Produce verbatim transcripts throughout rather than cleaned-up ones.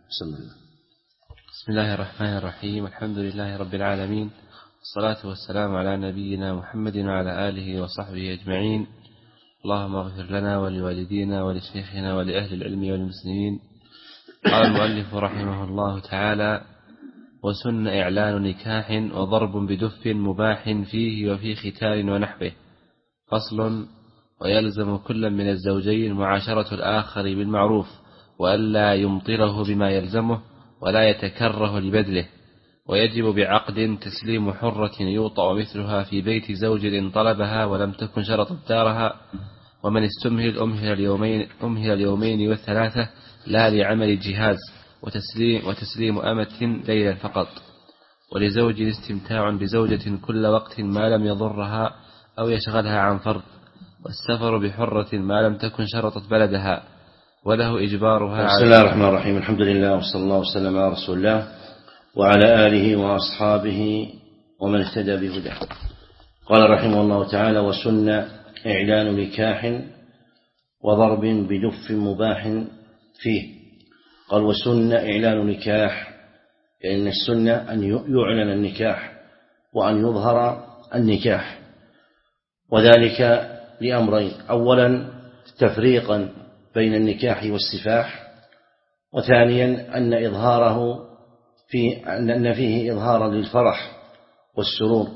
بسم الله. بسم الله الرحمن الرحيم. الحمد لله رب العالمين، والصلاة والسلام على نبينا محمد وعلى آله وصحبه أجمعين. اللهم اغفر لنا ولوالدينا ولشيخنا ولأهل العلم والمسلمين. قال المؤلف رحمه الله تعالى: وسن إعلان نكاح وضرب بدف مباح فيه وفي ختان ونحوه. فصل: ويلزم كل من الزوجين معاشرة الآخر بالمعروف، وألا يمطره بما يلزمه ولا يتكره لبذله. ويجب بعقد تسليم حرة يوطأ مثلها في بيت زوج إن طلبها ولم تكن شرطت دارها. ومن استمهل أمهل اليومين, أمهل اليومين والثلاثة لا لعمل جهاز. وتسليم, وتسليم أمة ليلا فقط. ولزوج استمتاع بزوجة كل وقت ما لم يضرها أو يشغلها عن فرض. والسفر بحرة ما لم تكن شرطت بلدها وله إجبارها. بسم الله الرحمن الرحيم. الحمد لله وصلى الله وسلم على رسول الله وعلى آله وأصحابه ومن اهتدى بهداه. قال رحمه الله تعالى: وسن إعلان نكاح وضرب بدف مباح فيه. قال: وسن إعلان نكاح، لأن السنة أن يعلن النكاح وأن يظهر النكاح، وذلك لأمرين: أولا تفريقا بين النكاح والسفاح، وثانيا أن إظهاره في أن فيه إظهارا للفرح والسرور،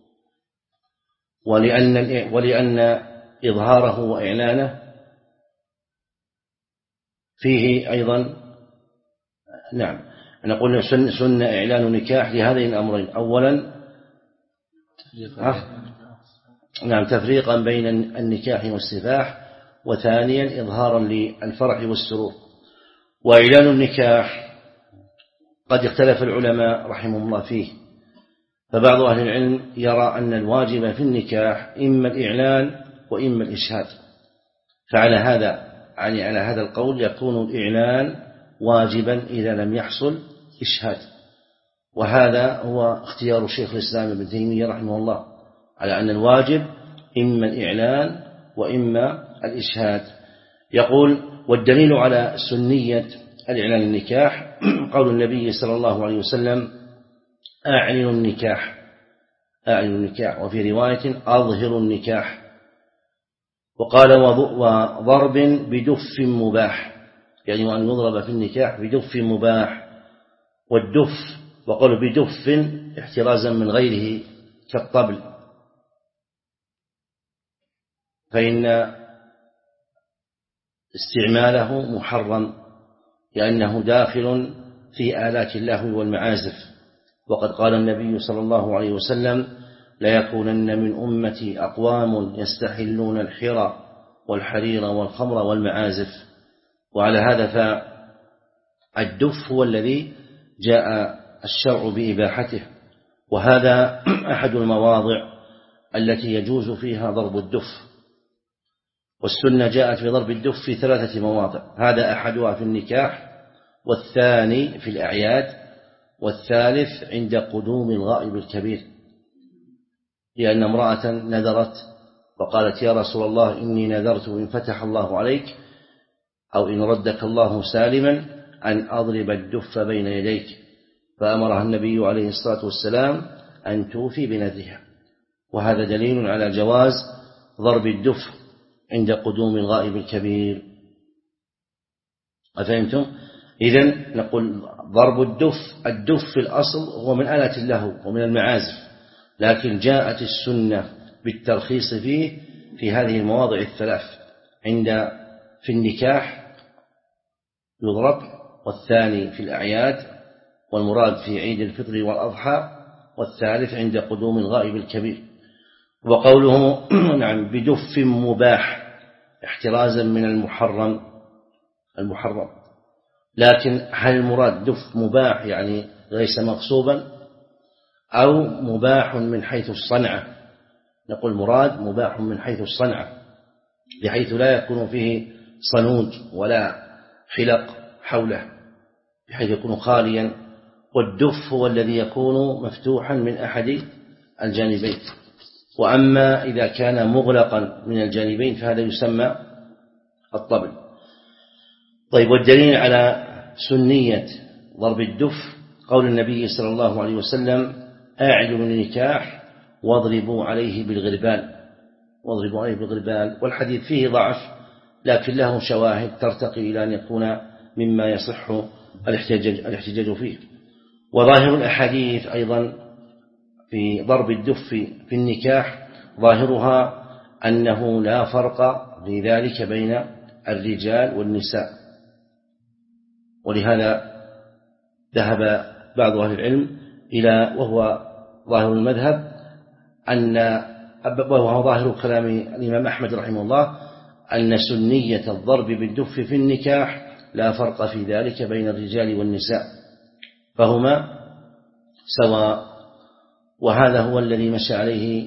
ولأن ولأن إظهاره وإعلانه فيه أيضا نعم نقول سن, سن إعلان نكاح لهذين الأمرين: أولا نعم تفريقا بين النكاح والسفاح، وثانيا إظهارا للفرح والسرور. وإعلان النكاح قد اختلف العلماء رحمهم الله فيه، فبعض أهل العلم يرى أن الواجب في النكاح إما الإعلان وإما الإشهاد، فعلى هذا يعني على هذا القول يكون الإعلان واجبا إذا لم يحصل إشهاد، وهذا هو اختيار الشيخ الإسلام ابن تيمية رحمه الله على أن الواجب إما الإعلان وإما الإشهاد. يقول: والدليل على سنية الإعلان النكاح قول النبي صلى الله عليه وسلم: أعلنوا النكاح أعلنوا النكاح وفي رواية: أظهروا النكاح. وقال: وضرب بدف مباح، يعني وأن يضرب في النكاح بدف مباح. والدف وقالوا بدف احترازا من غيره كالطبل، فإن استعماله محرم لأنه داخل في آلات اللهو والمعازف. وقد قال النبي صلى الله عليه وسلم: لا يكونن من أمتي أقوام يستحلون الحرى والحرير والخمر والمعازف. وعلى هذا فالدف هو الذي جاء الشرع بإباحته، وهذا أحد المواضع التي يجوز فيها ضرب الدف. والسنة جاءت في ضرب الدف في ثلاثة مواضع: هذا أحدها في النكاح، والثاني في الأعياد، والثالث عند قدوم الغائب الكبير، لأن امرأة نذرت وقالت: يا رسول الله إني نذرت إن فتح الله عليك أو إن ردك الله سالما أن أضرب الدف بين يديك، فأمرها النبي عليه الصلاة والسلام أن توفي بنذرها. وهذا دليل على جواز ضرب الدف عند قدوم الغائب الكبير. أفهمتم؟ إذن نقول ضرب الدف الدف في الأصل هو من آلة اللهو ومن المعازف، لكن جاءت السنة بالترخيص فيه في هذه المواضع الثلاث: عند في النكاح يضرب، والثاني في الأعياد والمراد في عيد الفطر والأضحى، والثالث عند قدوم الغائب الكبير. وقوله نعم بدف مباح احترازا من المحرم المحرم لكن هل المراد دف مباح يعني ليس مغصوبا، أو مباح من حيث الصنعة؟ نقول مراد مباح من حيث الصنعة، بحيث لا يكون فيه صنوج ولا حلق حوله، بحيث يكون خاليا. والدف هو الذي يكون مفتوحا من أحد الجانبين، وأما إذا كان مغلقا من الجانبين فهذا يسمى الطبل. طيب، والدليل على سنية ضرب الدف قول النبي صلى الله عليه وسلم أعلنوا النكاح واضربوا عليه بالغربال واضربوا عليه بالغربال، والحديث فيه ضعف لكن له شواهد ترتقي إلى أن يكون مما يصح الاحتجاج, الاحتجاج فيه. وظاهر الأحاديث أيضا في ضرب الدف في النكاح ظاهرها أنه لا فرق في ذلك بين الرجال والنساء، ولهذا ذهب بعض أهل العلم إلى وهو ظاهر المذهب أن وهو ظاهر كلام الإمام أحمد رحمه الله أن سنية الضرب بالدف في النكاح لا فرق في ذلك بين الرجال والنساء، فهما سواء. وهذا هو الذي مشى عليه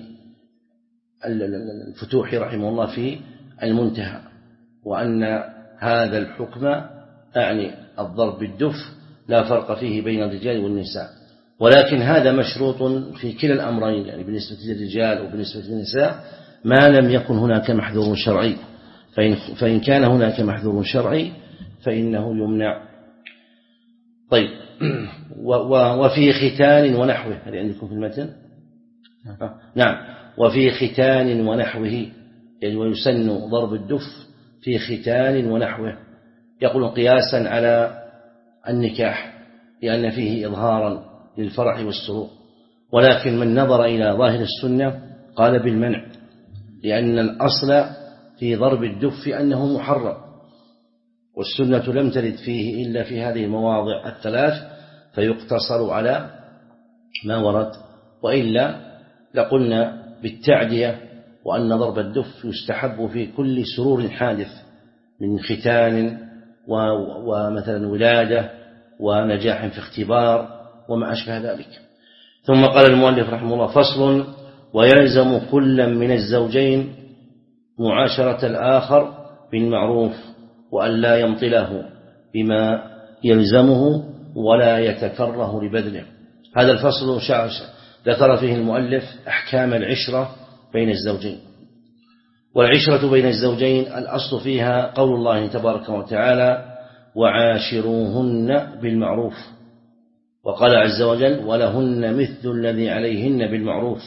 الفتوح رحمه الله في المنتهى، وأن هذا الحكم أعني الضرب بالدف لا فرق فيه بين الرجال والنساء، ولكن هذا مشروط في كلا الأمرين، يعني بالنسبة للرجال وبالنسبة للنساء ما لم يكن هناك محذور شرعي، فإن, فإن كان هناك محذور شرعي فإنه يمنع. طيب، وفي ختان ونحوه، هل عندكم في المتن؟ نعم، وفي ختان ونحوه، يعني ويسن ضرب الدف في ختان ونحوه، يقول قياسا على النكاح لأن فيه إظهارا للفرح والسرور، ولكن من نظر إلى ظاهر السنة قال بالمنع، لأن الأصل في ضرب الدف أنه محرم، والسنة لم ترد فيه إلا في هذه المواضع الثلاث، فيقتصر على ما ورد، وإلا لقلنا بالتعدية وأن ضرب الدف يستحب في كل سرور حادث من ختان ومثلا ولادة ونجاح في اختبار وما أشبه ذلك. ثم قال المؤلف رحمه الله: فصل: ويلزم كل من الزوجين معاشرة الآخر بالمعروف وأن لا يمطله بما يلزمه ولا يتكره لبذله. هذا الفصل ذكر فيه المؤلف أحكام العشرة بين الزوجين. والعشرة بين الزوجين الأصل فيها قول الله تبارك وتعالى: وعاشروهن بالمعروف، وقال عز وجل: ولهن مثل الذي عليهن بالمعروف.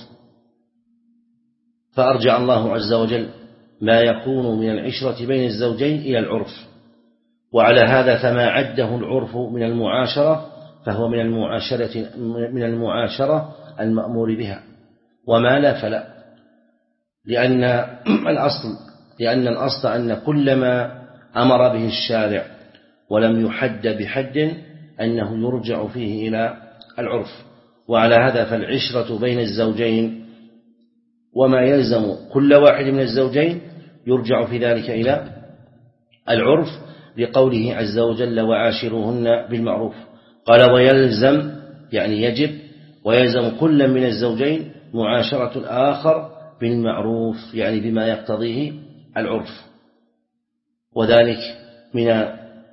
فأرجع الله عز وجل ما يكون من العشرة بين الزوجين إلى العرف، وعلى هذا فما عده العرف من المعاشرة فهو من المعاشرة من المعاشرة المأمور بها، وما لا فلا، لأن الأصل لأن الأصل أن كل ما أمر به الشارع ولم يحد بحد أنه يرجع فيه إلى العرف، وعلى هذا فالعشرة بين الزوجين وما يلزم كل واحد من الزوجين يرجع في ذلك إلى العرف، لقوله عز وجل: وعاشروهن بالمعروف. قال: ويلزم يعني يجب، ويلزم كل من الزوجين معاشرة الآخر بالمعروف يعني بما يقتضيه العرف، وذلك من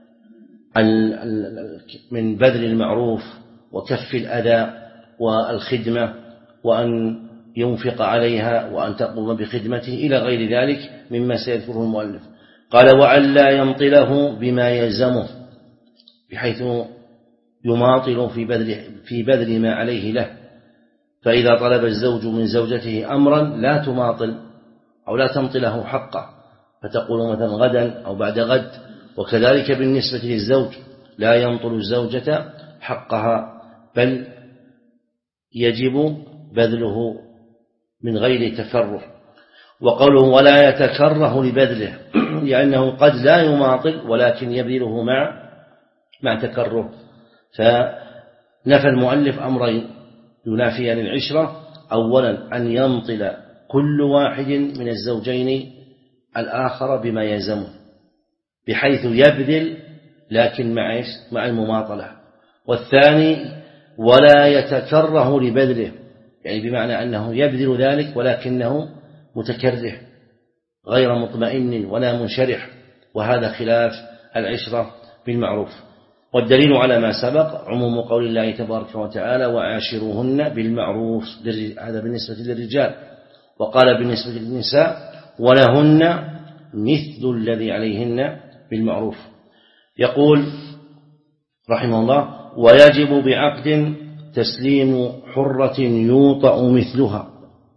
من بذل المعروف وكف الأذى والخدمة وأن ينفق عليها وأن تقوم بخدمته إلى غير ذلك مما سيذكره المؤلف. قال: وأن لا يمطله بما يلزمه، بحيث يماطل في بذل, في بذل ما عليه له، فإذا طلب الزوج من زوجته أمرا لا تماطل أو لا تمطله حقه، فتقول مثلا غدا أو بعد غد. وكذلك بالنسبة للزوج لا يمطل الزوجة حقها، بل يجب بذله من غير تكره. وقوله: ولا يتكره لبذله، لأنه قد لا يماطل ولكن يبذله مع مع تكره. فنفى المؤلف أمرين ينافيان العشرة: أولا أن يمطل كل واحد من الزوجين الآخر بما يلزمه، بحيث يبذل لكن مع مع المماطلة. والثاني: ولا يتكره لبذله، يعني بمعنى أنه يبذل ذلك ولكنه متكره غير مطمئن ولا منشرح، وهذا خلاف العشرة بالمعروف. والدليل على ما سبق عموم قول الله تبارك وتعالى: وعاشروهن بالمعروف، هذا بالنسبة للرجال. وقال بالنسبة للنساء: ولهن مثل الذي عليهن بالمعروف. يقول رحمه الله: ويجب بعقد تسليم حرة يوطأ مثلها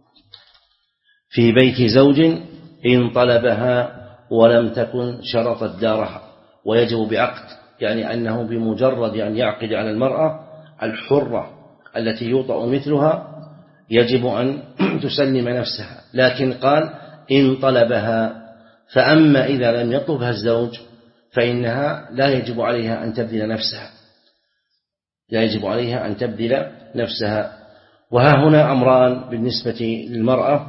في بيت زوج إن طلبها ولم تكن شرطت دارها. ويجب بعقد يعني أنه بمجرد أن يعقد على المرأة الحرة التي يوطأ مثلها يجب أن تسلم نفسها، لكن قال إن طلبها، فأما إذا لم يطلبها الزوج فإنها لا يجب عليها أن تبذل نفسها لا يجب عليها أن تبذل نفسها. وها هنا أمران بالنسبة للمرأة،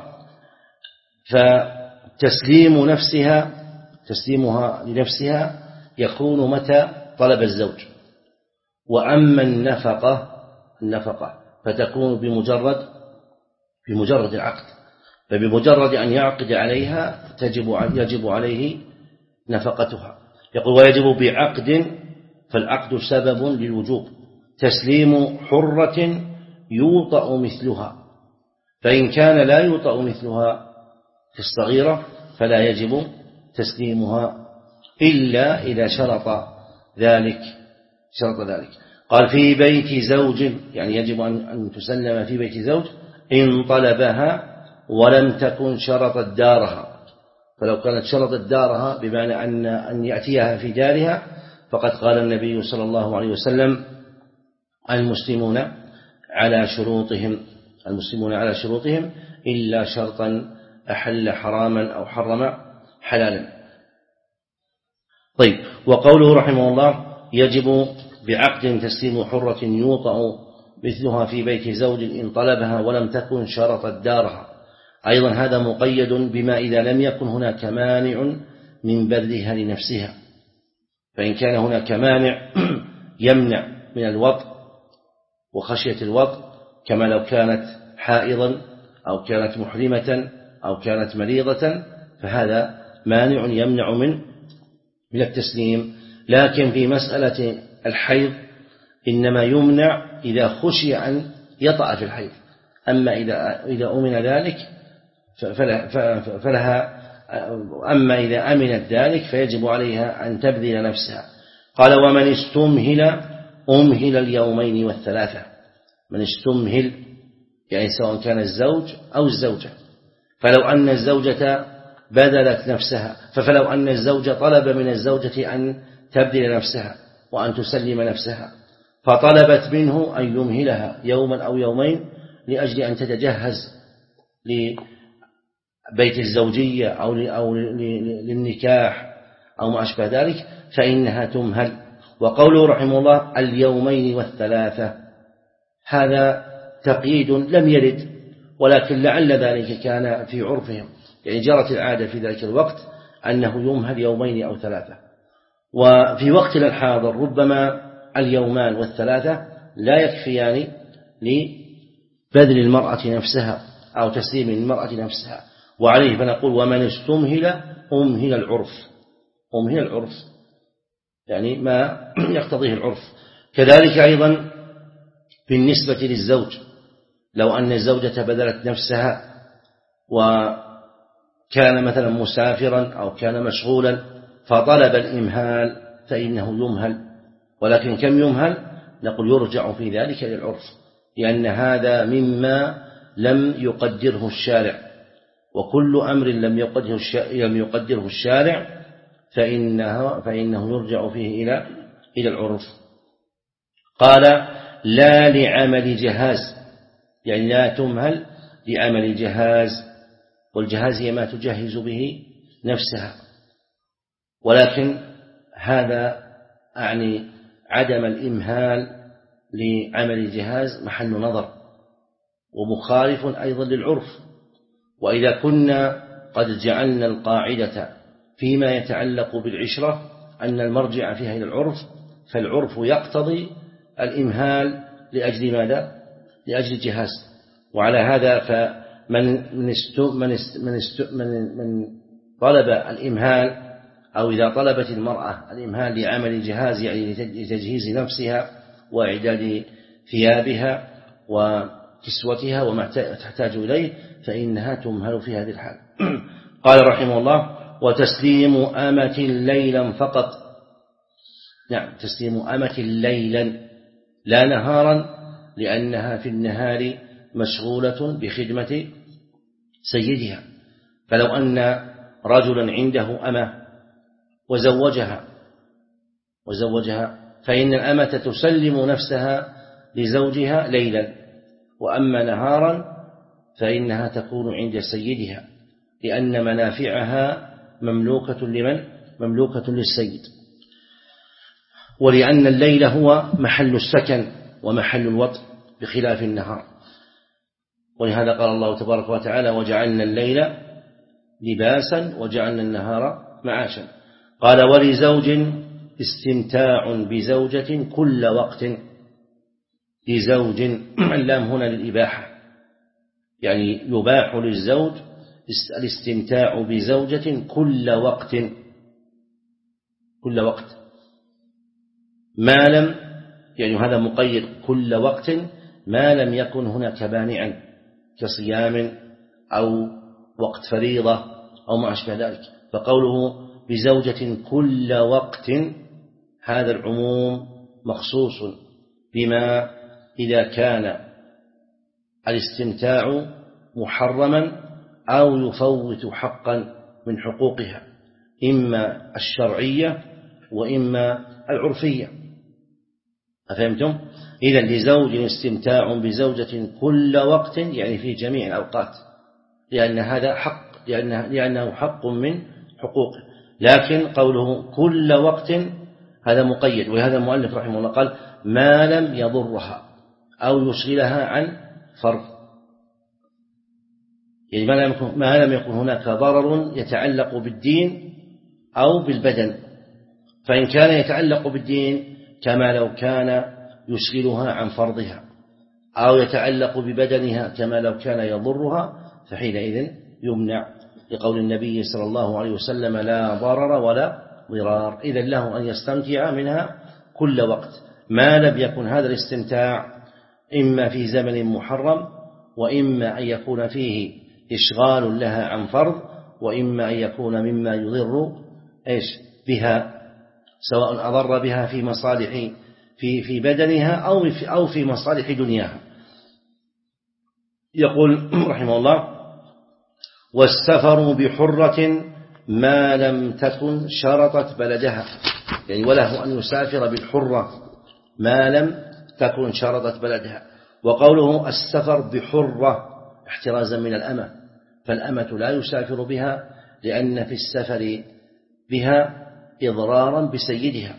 فتسليم نفسها تسليمها لنفسها يكون متى طلب الزوج، وأما النفقة النفقة فتكون بمجرد بمجرد العقد، فبمجرد أن يعقد عليها تجب يجب عليه نفقتها. يقول ويجب بعقد، فالعقد سبب للوجوب، تسليم حرة يوطأ مثلها، فإن كان لا يوطأ مثلها في الصغيرة فلا يجب تسليمها إلا إذا شرط ذلك شرط ذلك. قال في بيت زوج، يعني يجب أن تسلم في بيت زوج إن طلبها ولم تكن شرطت دارها، فلو كانت شرطت دارها بمعنى أن أن يأتيها في دارها، فقد قال النبي صلى الله عليه وسلم المسلمون على شروطهم المسلمون على شروطهم إلا شرطا أحل حراما أو حرم حلالا. طيب، وقوله رحمه الله يجب بعقد تسليم حرة يوطأ مثلها في بيت زوج إن طلبها ولم تكن شرطت دارها، أيضا هذا مقيد بما إذا لم يكن هناك مانع من بذلها لنفسها، فإن كان هناك مانع يمنع من الوطء وخشية الوطء، كما لو كانت حائضا أو كانت محرمة أو كانت مريضة، فهذا مانع يمنع من من التسليم. لكن في مسألة الحيض إنما يمنع إذا خشي أن يطأ في الحيض، أما إذا إذا أمن ذلك فلها، أما إذا أمنت ذلك فيجب عليها أن تبذل نفسها. قال ومن استمهل أمهل اليومين والثلاثة. من استمهل يعني سواء كان الزوج أو الزوجة، فلو أن الزوجة بذلت نفسها فلو أن الزوج طلب من الزوجة أن تبذل نفسها وأن تسلم نفسها، فطلبت منه أن يمهلها يوما أو يومين لأجل أن تتجهز لبيت الزوجية أو للنكاح أو ما أشبه ذلك، فإنها تمهل. وقوله رحمه الله اليومين والثلاثة، هذا تقييد لم يرد، ولكن لعل ذلك كان في عرفهم، يعني جرت العادة في ذلك الوقت أنه يمهل يومين أو ثلاثة. وفي وقتنا الحاضر ربما اليومان والثلاثة لا يكفيان لبذل المرأة نفسها أو تسليم المرأة نفسها، وعليه فنقول ومن استمهل أمهل العرف أمهل العرف يعني ما يقتضيه العرف. كذلك أيضا بالنسبة للزوج، لو أن الزوجة بذلت نفسها وكان مثلا مسافرا أو كان مشغولا فطلب الإمهال فإنه يمهل، ولكن كم يمهل؟ نقول يرجع في ذلك للعرف، لأن هذا مما لم يقدره الشارع، وكل أمر لم يقدره لم يقدره الشارع فإنه فإنه يرجع فيه إلى إلى العرف. قال لا لعمل جهاز، يعني لا تمهل لعمل جهاز، والجهاز هي ما تجهز به نفسها، ولكن هذا أعني عدم الإمهال لعمل الجهاز محل نظر ومخالف أيضا للعرف. وإذا كنا قد جعلنا القاعدة فيما يتعلق بالعشرة أن المرجع فيها إلى العرف، فالعرف يقتضي الإمهال لأجل ماذا؟ لأجل الجهاز. وعلى هذا فمن من استو من است من است من من طلب الإمهال، أو إذا طلبت المرأة الإمهال لعمل الجهاز يعني لتجهيز نفسها وإعداد ثيابها وكسوتها وما تحتاج إليه، فإنها تمهل في هذه الحال. قال رحمه الله وتسليم أمة ليلا فقط. نعم، تسليم أمة ليلا لا نهارا لأنها في النهار مشغولة بخدمة سيدها. فلو أن رجلا عنده أمة وزوجها وزوجها فإن الأمة تسلم نفسها لزوجها ليلا، وأما نهارا فإنها تكون عند سيدها، لأن منافعها مملوكة لمن؟ مملوكة للسيد، ولأن الليل هو محل السكن ومحل الوطن بخلاف النهار. ولهذا قال الله تبارك وتعالى: وجعلنا الليل لباسا وجعلنا النهار معاشا. قال: ولزوج استمتاع بزوجة كل وقت. لزوج اللام هنا للإباحة، يعني يباح للزوج الاستمتاع بزوجة كل وقت، كل وقت ما لم، يعني هذا مقيد كل وقت ما لم يكن هناك مانعا كصيام أو وقت فريضة أو ما أشبه ذلك. فقوله بزوجة كل وقت هذا العموم مخصوص بما إذا كان الاستمتاع محرما أو يفوت حقا من حقوقها، إما الشرعية وإما العرفية. أفهمتم؟ إذن لزوج استمتاع بزوجة كل وقت يعني في جميع الأوقات، لأن هذا حق، لأنه, لأنه حق من حقوقه. لكن قوله كل وقت هذا مقيد، وهذا المؤلف رحمه الله قال: ما لم يضرها أو يشغلها عن فرض، يعني ما لم يكن, ما لم يكن هناك ضرر يتعلق بالدين أو بالبدن. فإن كان يتعلق بالدين كما لو كان يشغلها عن فرضها، أو يتعلق ببدنها كما لو كان يضرها، فحينئذ يمنع، لقول النبي صلى الله عليه وسلم: لا ضرر ولا ضرار. إذن له أن يستمتع منها كل وقت، ما لم يكن هذا الاستمتاع إما في زمن محرم، وإما أن يكون فيه إشغال لها عن فرض، وإما أن يكون مما يضر إيش بها، سواء أضر بها في مصالح في في بدنها أو في أو في مصالح دنياها. يقول رحمه الله: والسفر بحرة ما لم تكن شرطت بلدها، يعني وله أن يسافر بالحرة ما لم تكن شرطت بلدها. وقوله السفر بحرة احترازا من الأمة، فالأمة لا يسافر بها لأن في السفر بها إضرارا بسيدها،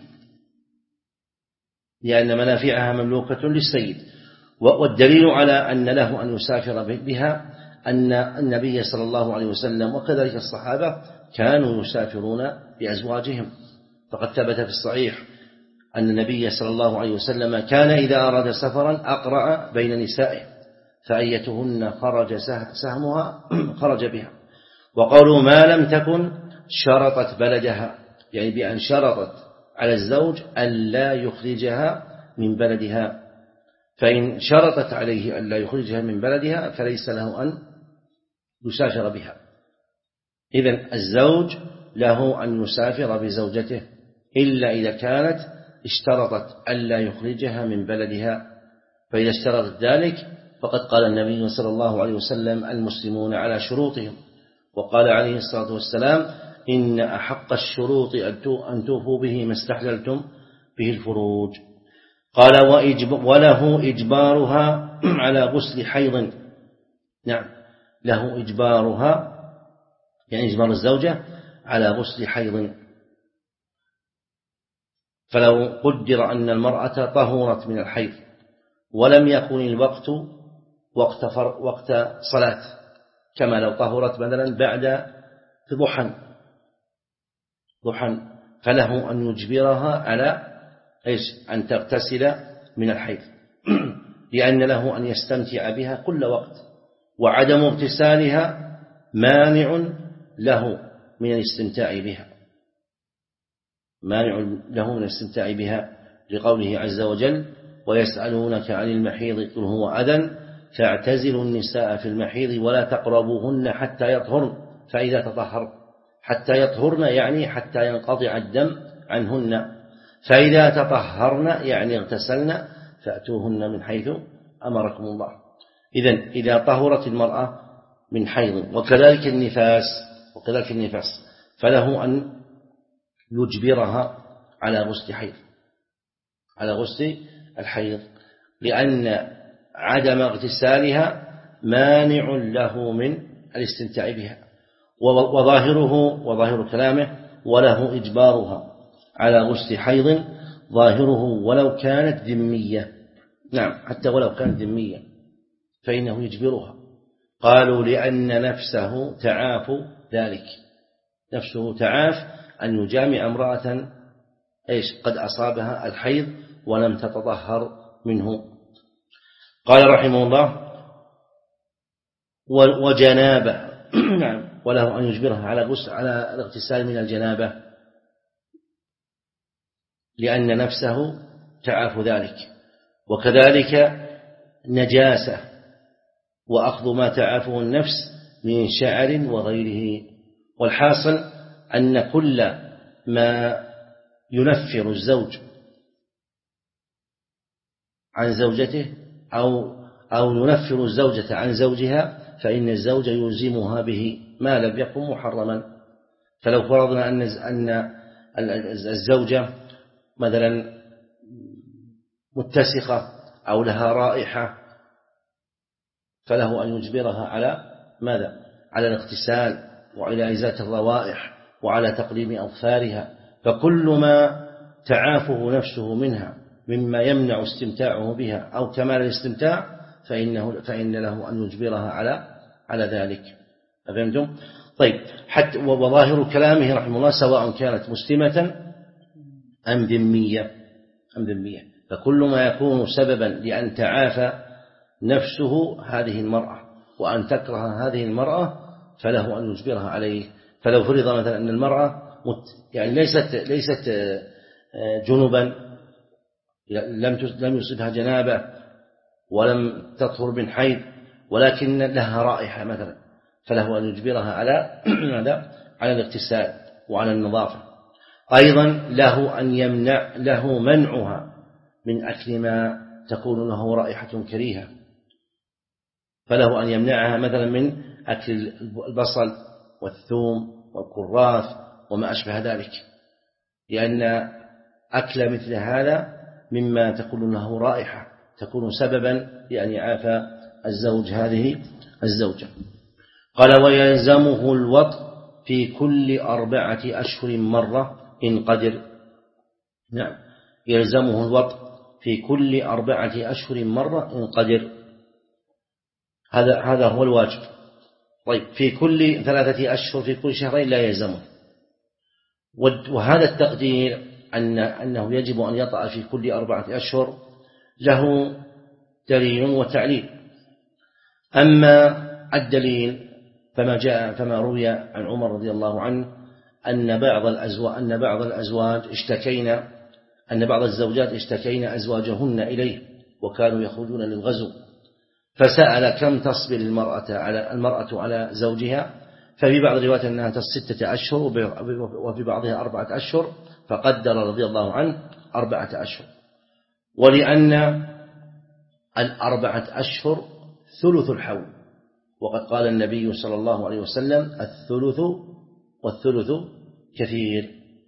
لأن منافعها مملوكة للسيد. والدليل على أن له أن يسافر بها أن النبي صلى الله عليه وسلم وكذلك الصحابة كانوا يسافرون بأزواجهم، فقد ثبت في الصحيح أن النبي صلى الله عليه وسلم كان إذا أراد سفرا أقرأ بين نسائه، فأيتهن خرج سهمها خرج بها. وقالوا ما لم تكن شرطت بلدها، يعني بأن شرطت على الزوج ألا يخرجها من بلدها، فإن شرطت عليه ألا يخرجها من بلدها فليس له أن يسافر بها. إذن الزوج له أن يسافر بزوجته إلا إذا كانت اشترطت ألا يخرجها من بلدها، فإذا اشترطت ذلك فقد قال النبي صلى الله عليه وسلم: المسلمون على شروطهم. وقال عليه الصلاة والسلام: إن أحق الشروط أن توفوا به ما استحللتم به الفروج. قال: وله إجبارها على غسل حيض. نعم، له إجبارها يعني إجبار الزوجة على غسل حيض. فلو قدر أن المرأة طهرت من الحيض ولم يكن الوقت وقت, وقت صلاة، كما لو طهرت مثلا بعد ضحى ضحى فله أن يجبرها على إيش؟ أن تغتسل من الحيض، لأن له أن يستمتع بها كل وقت، وعدم اغتسالها مانع له من الاستمتاع بها، مانع له من الاستمتاع بها، لقوله عز وجل: ويسألونك عن المحيض قل هو أذى فاعتزلوا النساء في المحيض ولا تقربوهن حتى يطهرن فإذا تطهرن. حتى يطهرن يعني حتى ينقطع الدم عنهن، فإذا تطهرن يعني اغتسلن فأتوهن من حيث أمركم الله. إذن إذا طهرت المرأة من حيض وكذلك النفاس وكذلك النفاس فله أن يجبرها على غسل حيض على غسل الحيض، لأن عدم اغتسالها مانع له من الاستمتاع بها. وظاهره وظاهر كلامه وله إجبارها على غسل حيض ظاهره ولو كانت ذمية. نعم، حتى ولو كانت ذمية فإنه يجبرها. قالوا لأن نفسه تعاف ذلك، نفسه تعاف أن يجامع امرأة إيش قد أصابها الحيض ولم تتطهر منه. قال رحمه الله وجنابه نعم، وله أن يجبرها على غسل على الاغتسال من الجنابة لأن نفسه تعاف ذلك، وكذلك نجاسة وأخذ ما تعافه النفس من شعر وغيره. والحاصل أن كل ما ينفر الزوج عن زوجته أو أو ينفر الزوجة عن زوجها فإن الزوج يلزمها به ما لم يكن محرما. فلو فرضنا أن أن الزوجة مثلا متسخة أو لها رائحة فله أن يجبرها على ماذا؟ على الاغتسال وعلى إزالة الروائح وعلى تقليم أظفارها. فكل ما تعافه نفسه منها مما يمنع استمتاعه بها أو كمال الاستمتاع فإنه فإن له أن يجبرها على على ذلك. أفهمتم؟ طيب، حتى وظاهر كلامه رحمه الله سواء كانت مسلمة أم ذمية أم ذمية فكل ما يكون سببا لأن تعافى نفسه هذه المرأة وأن تكره هذه المرأة فله أن يجبرها عليه. فلو فرض مثلا أن المرأة يعني ليست ليست جنبا لم لم يصبها جنابة ولم تطهر من حيض ولكن لها رائحة مثلا فله أن يجبرها على على الاغتسال وعلى النظافة. أيضا له أن يمنع له منعها من أكل ما تكون له رائحة كريهة، فله أن يمنعها مثلا من أكل البصل والثوم والكراث وما أشبه ذلك، لأن أكل مثل هذا مما تكون له رائحة تكون سببا لأن يعافى الزوج هذه الزوجة. قال ويلزمه الوطء في كل أربعة أشهر مرة إن قدر. نعم، يلزمه الوطء في كل أربعة أشهر مرة إن قدر، هذا هذا هو الواجب. طيب، في كل ثلاثة أشهر في كل شهرين لا يلزمه. وهذا التقدير أن أنه يجب أن يطأ في كل أربعة أشهر له دليل وتعليل. أما الدليل فما جاء فما روي عن عمر رضي الله عنه أن بعض الأزواج أن بعض الأزواج اشتكينا أن بعض الزوجات اشتكين أزواجهن إليه وكانوا يخرجون للغزو، فسأل كم تصبر المرأة على المرأة على زوجها، ففي بعض الروايات أنها ستة أشهر وفي بعضها أربعة أشهر، فقدر رضي الله عنه أربعة أشهر. ولأن الأربعة أشهر ثلث الحول، وقد قال النبي صلى الله عليه وسلم الثلث والثلث كثير.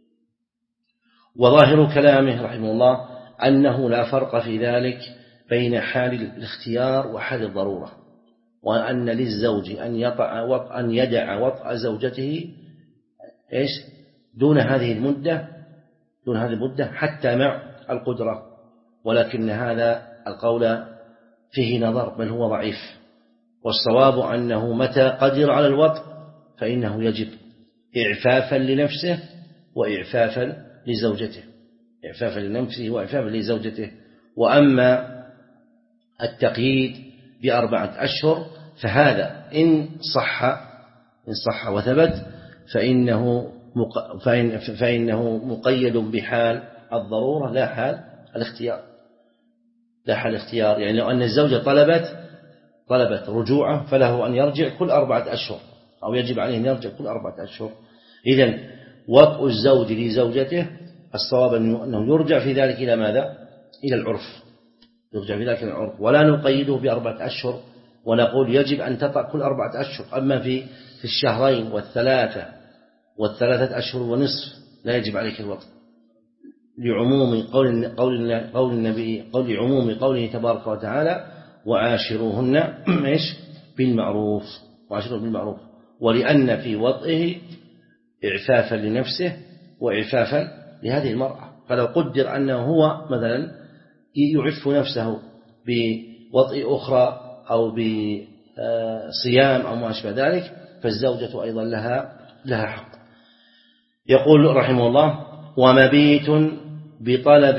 وظاهر كلامه رحمه الله أنه لا فرق في ذلك بين حال الاختيار وحال الضرورة، وأن للزوج أن يطع وطأ أن يدع وطأ زوجته إيش دون هذه المدة دون هذه المدة حتى مع القدرة، ولكن هذا القول فيه نظر بل هو ضعيف. والصواب أنه متى قدر على الوطء فإنه يجب إعفافا لنفسه وإعفافا لزوجته إعفافا لنفسه وإعفافا لزوجته. وأما التقييد بأربعة أشهر فهذا إن صح إن صح وثبت فإنه فإن فإنه مقيد بحال الضرورة لا حال الاختيار لا حال الاختيار. يعني لو أن الزوجة طلبت طلبت رجوعه فله أن يرجع كل أربعة أشهر أو يجب عليه أن يرجع كل أربعة أشهر. إذن وطء الزوج لزوجته الصواب أنه يرجع في ذلك إلى ماذا؟ إلى العرف يرجع في ذلك العرف، ولا نقيده بأربعة أشهر ونقول يجب أن تطأ كل أربعة أشهر. أما في في الشهرين والثلاثة والثلاثة أشهر ونصف لا يجب عليك الوقت، لعموم قول قول قول النبي قول لعموم قوله تبارك وتعالى وعاشروهن ايش بالمعروف، وعاشروهن بالمعروف، ولأن في وطئه إعفافا لنفسه وإعفافا لهذه المرأة. فلو قدر أنه هو مثلا يعف نفسه بوطئ أخرى أو بصيام أو ما أشبه ذلك فالزوجة أيضا لها لها حق. يقول رحمه الله ومبيت بطلب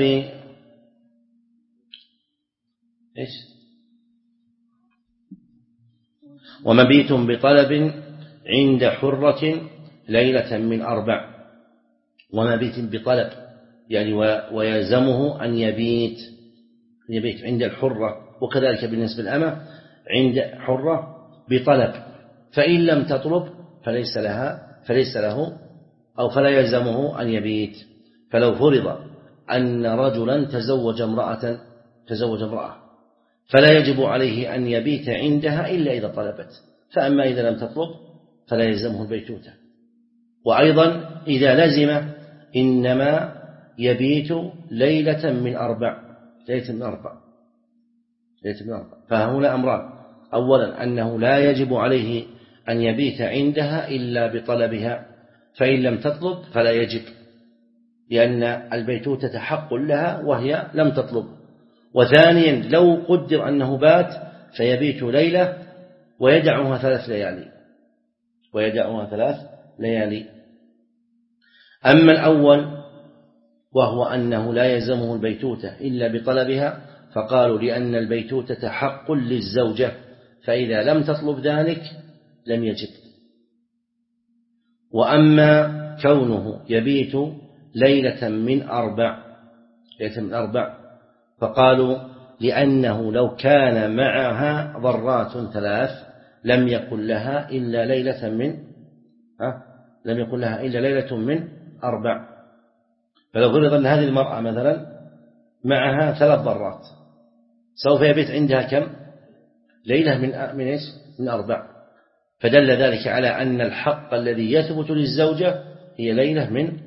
إيش ومبيت بطلب عند حرة ليلة من أربع. ومبيت بطلب يعني ويلزمه أن يبيت يبيت عند الحرة، وكذلك بالنسبة للأمة عند حرة بطلب، فإن لم تطلب فليس لها فليس له أو فلا يلزمه أن يبيت. فلو فرض أن رجلا تزوج امرأة تزوج امرأة فلا يجب عليه أن يبيت عندها إلا إذا طلبت، فأما إذا لم تطلب فلا يلزمه البيتوتة. وأيضا إذا لزم إنما يبيت ليلة من أربع ليلة من أربع ليلة من أربع. فهنا أمران: أولا أنه لا يجب عليه أن يبيت عندها إلا بطلبها، فإن لم تطلب فلا يجب، لأن البيتوتة حق لها وهي لم تطلب. وثانيا لو قدر أنه بات فيبيت ليلة ويدعها ثلاث ليالي ويدعها ثلاث ليالي. أما الأول وهو أنه لا يلزمه البيتوتة إلا بطلبها فقالوا لأن البيتوتة حق للزوجة، فإذا لم تطلب ذلك لم يجب. وأما كونه يبيت ليلة من أربع ليلة من أربع فقالوا لأنه لو كان معها ضرات ثلاث لم يكن لها إلا ليلة من ها لم يكن لها إلا ليلة من أربع. فلو فرض أن هذه المرأة مثلا معها ثلاث ضرات سوف يبيت عندها كم ليلة من من إيش من أربع، فدل ذلك على أن الحق الذي يثبت للزوجة هي ليلة من